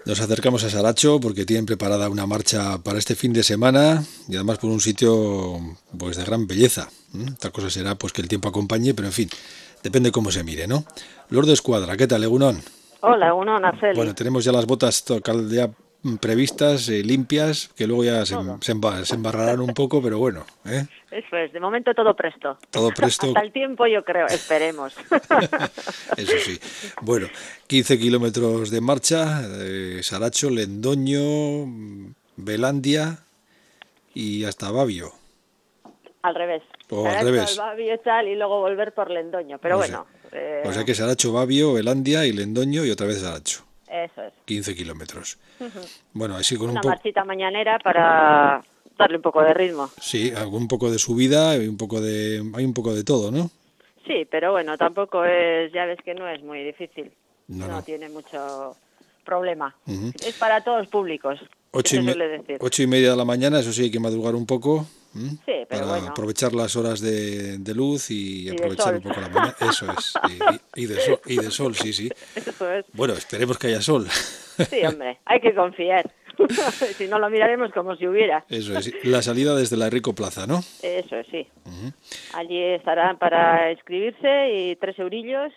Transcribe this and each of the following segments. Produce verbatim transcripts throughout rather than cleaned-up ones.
Nos acercamos a Saracho porque tienen preparada una marcha para este fin de semana y además por un sitio pues de gran belleza. ¿Mm? Otra cosa será pues que el tiempo acompañe, pero en fin, depende cómo se mire, ¿no? Lourdes Cuadra, ¿qué tal, Egunon? Hola, uno, Araceli. Bueno, tenemos ya las botas to- cal- ya previstas, eh, limpias, que luego ya se, em- Todo. se, emba- se embarrarán un poco, pero bueno, ¿eh? Eso es, de momento todo presto. Todo presto. Hasta el tiempo yo creo, esperemos. Eso sí. Bueno, quince kilómetros de marcha, eh, Saracho, Lendoño, Belandia y hasta Babio. Al revés. O al Saracho, revés. Albavio y tal, y luego volver por Lendoño. Pero O sea, bueno, o sea eh, que Saracho, Babio, Belandia y Lendoño y otra vez Saracho. eso es. quince kilómetros. Bueno, así con un Una poco, marchita mañanera para darle un poco de ritmo. sí, un poco de subida y un poco de, hay un poco de todo, ¿no? Sí, pero bueno, tampoco es, ya ves que no es muy difícil. No, No no. tiene mucho problema. Ujú. Es para todos públicos, que Ocho y, se me- suele decir. ocho y media de la mañana, eso sí, hay que madrugar un poco, ¿m? Sí, pero Para bueno. aprovechar las horas de, de luz y Y de aprovechar un sol. poco la mañana. Eso es. Y, y- y de sol, y de sol, sí, sí. Eso es. Bueno, esperemos que haya sol. Sí, hombre, hay que confiar. Si no, lo miraremos como si hubiera. Eso es. La salida desde la Rico Plaza, ¿no? Eso es, sí. Allí estarán para inscribirse y tres eurillos.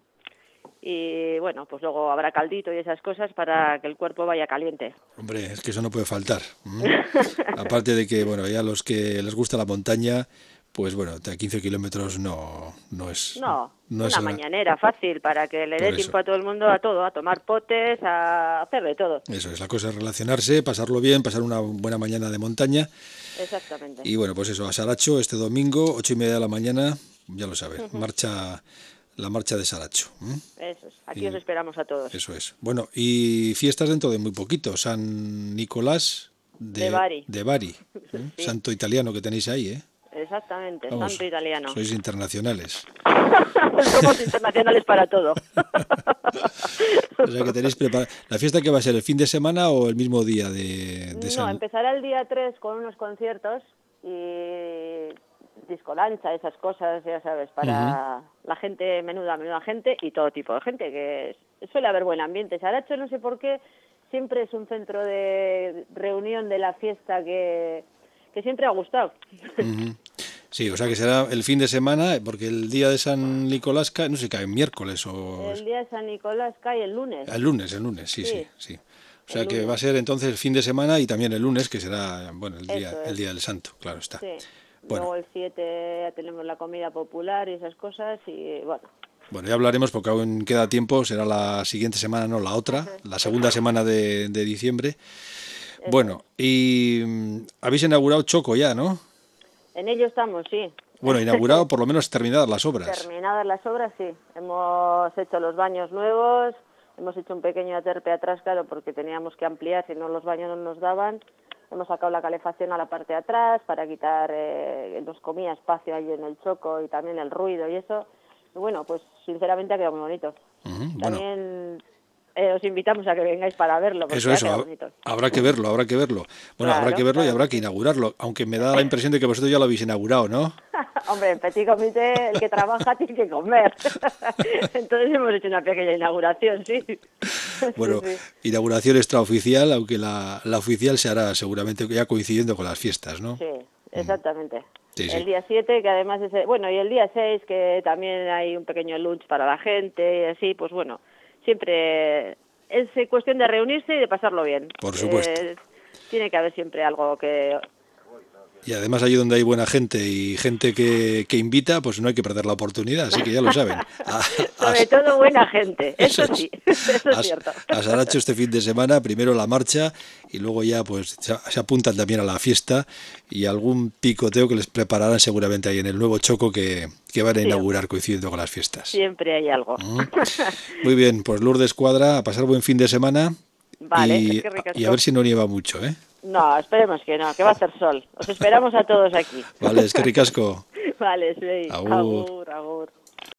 Y bueno, pues luego habrá caldito y esas cosas para que el cuerpo vaya caliente. Hombre, es que eso no puede faltar. ¿m? Aparte de que, bueno, ya los que les gusta la montaña, pues bueno, a quince kilómetros no, no es... No, No es una gra- mañanera fácil para que le Por dé eso. tiempo a todo el mundo a todo, a tomar potes, a hacer de todo. Eso es, la cosa es relacionarse, pasarlo bien, pasar una buena mañana de montaña. Exactamente. Y bueno, pues eso, a Saracho este domingo, ocho y media de la mañana, ya lo sabes, marcha, la marcha de Saracho. ¿m? Eso es. Aquí Y os esperamos a todos. eso es. Bueno, y fiestas dentro de muy poquito, San Nicolás de, De Bari. de Bari, ¿m? Sí. Santo italiano que tenéis ahí, ¿eh? Exactamente, Vamos, santo italiano. sois internacionales. Somos internacionales para todo. O sea que tenéis preparada... ¿La fiesta que va a ser el fin de semana o el mismo día de, de No, San... empezará el día tres con unos conciertos y disco lancha, esas cosas, ya sabes, para la gente, menuda, menuda gente y todo tipo de gente, que es- suele haber buen ambiente. Saracho, no sé por qué, siempre es un centro de reunión de la fiesta que, que siempre ha gustado. Ujú. Sí, o sea que será el fin de semana, porque el día de San Nicolás cae, no sé, cae miércoles o... El día de San Nicolás cae el lunes. El lunes, el lunes, sí, sí, Sí, sí. O sea el que lunes. va a ser entonces el fin de semana y también el lunes, que será, bueno, el día, Eso es. el día del Santo, claro está. Sí. Bueno, Luego el siete ya tenemos la comida popular y esas cosas y bueno. bueno, ya hablaremos porque aún queda tiempo, será la siguiente semana, no la otra, la segunda semana de, de diciembre. Bueno, y mm, habéis inaugurado Choco ya, ¿no? En ello estamos, sí. Bueno, inaugurado, por lo menos terminadas las obras. Terminadas las obras, sí. Hemos hecho los baños nuevos, hemos hecho un pequeño aterpe atrás, claro, porque teníamos que ampliar, si no los baños no nos daban. Hemos sacado la calefacción a la parte de atrás para quitar, eh, nos comía espacio ahí en el choco y también el ruido y eso. Y bueno, pues sinceramente ha quedado muy bonito. Ujú, bueno. También eh, os invitamos a que vengáis para verlo, porque Eso, ha eso, quedado hab- bonito. habrá que verlo, habrá que verlo. Bueno, habrá Claro, que verlo y claro habrá que que sí. inaugurarlo, aunque me da la impresión de que vosotros ya lo habéis inaugurado, ¿no? Hombre, en Petit Comité el que trabaja tiene que comer. Entonces hemos hecho una pequeña inauguración, sí. Bueno, Sí, sí. inauguración extraoficial, aunque la, la oficial se hará seguramente ya coincidiendo con las fiestas, ¿no? Sí, exactamente. Sí, sí. El día siete, que además es... el- Bueno, y el día seis, que también hay un pequeño lunch para la gente y así, pues bueno, siempre es cuestión de reunirse y de pasarlo bien. Por supuesto. Eh, tiene que haber siempre algo que... Y además allí donde hay buena gente y gente que, que invita, pues no hay que perder la oportunidad, así que ya lo saben. A, Sobre a- todo buena gente, eso, Eso es. sí, eso es a- cierto. a Saracho este fin de semana, primero la marcha y luego ya pues se, se apuntan también a la fiesta y algún picoteo que les prepararán seguramente ahí en el nuevo Choco que, que van a Sí, inaugurar coincidiendo con las fiestas. Siempre hay algo. Muy bien, pues Lourdes Cuadra, a pasar buen fin de semana Vale, y, es que ricasco. y a ver si no nieva mucho, ¿eh? No, esperemos que no, que va a hacer sol. Os esperamos a todos aquí. Vale, es que ricasco. Vale, sí. Agur. Agur, agur.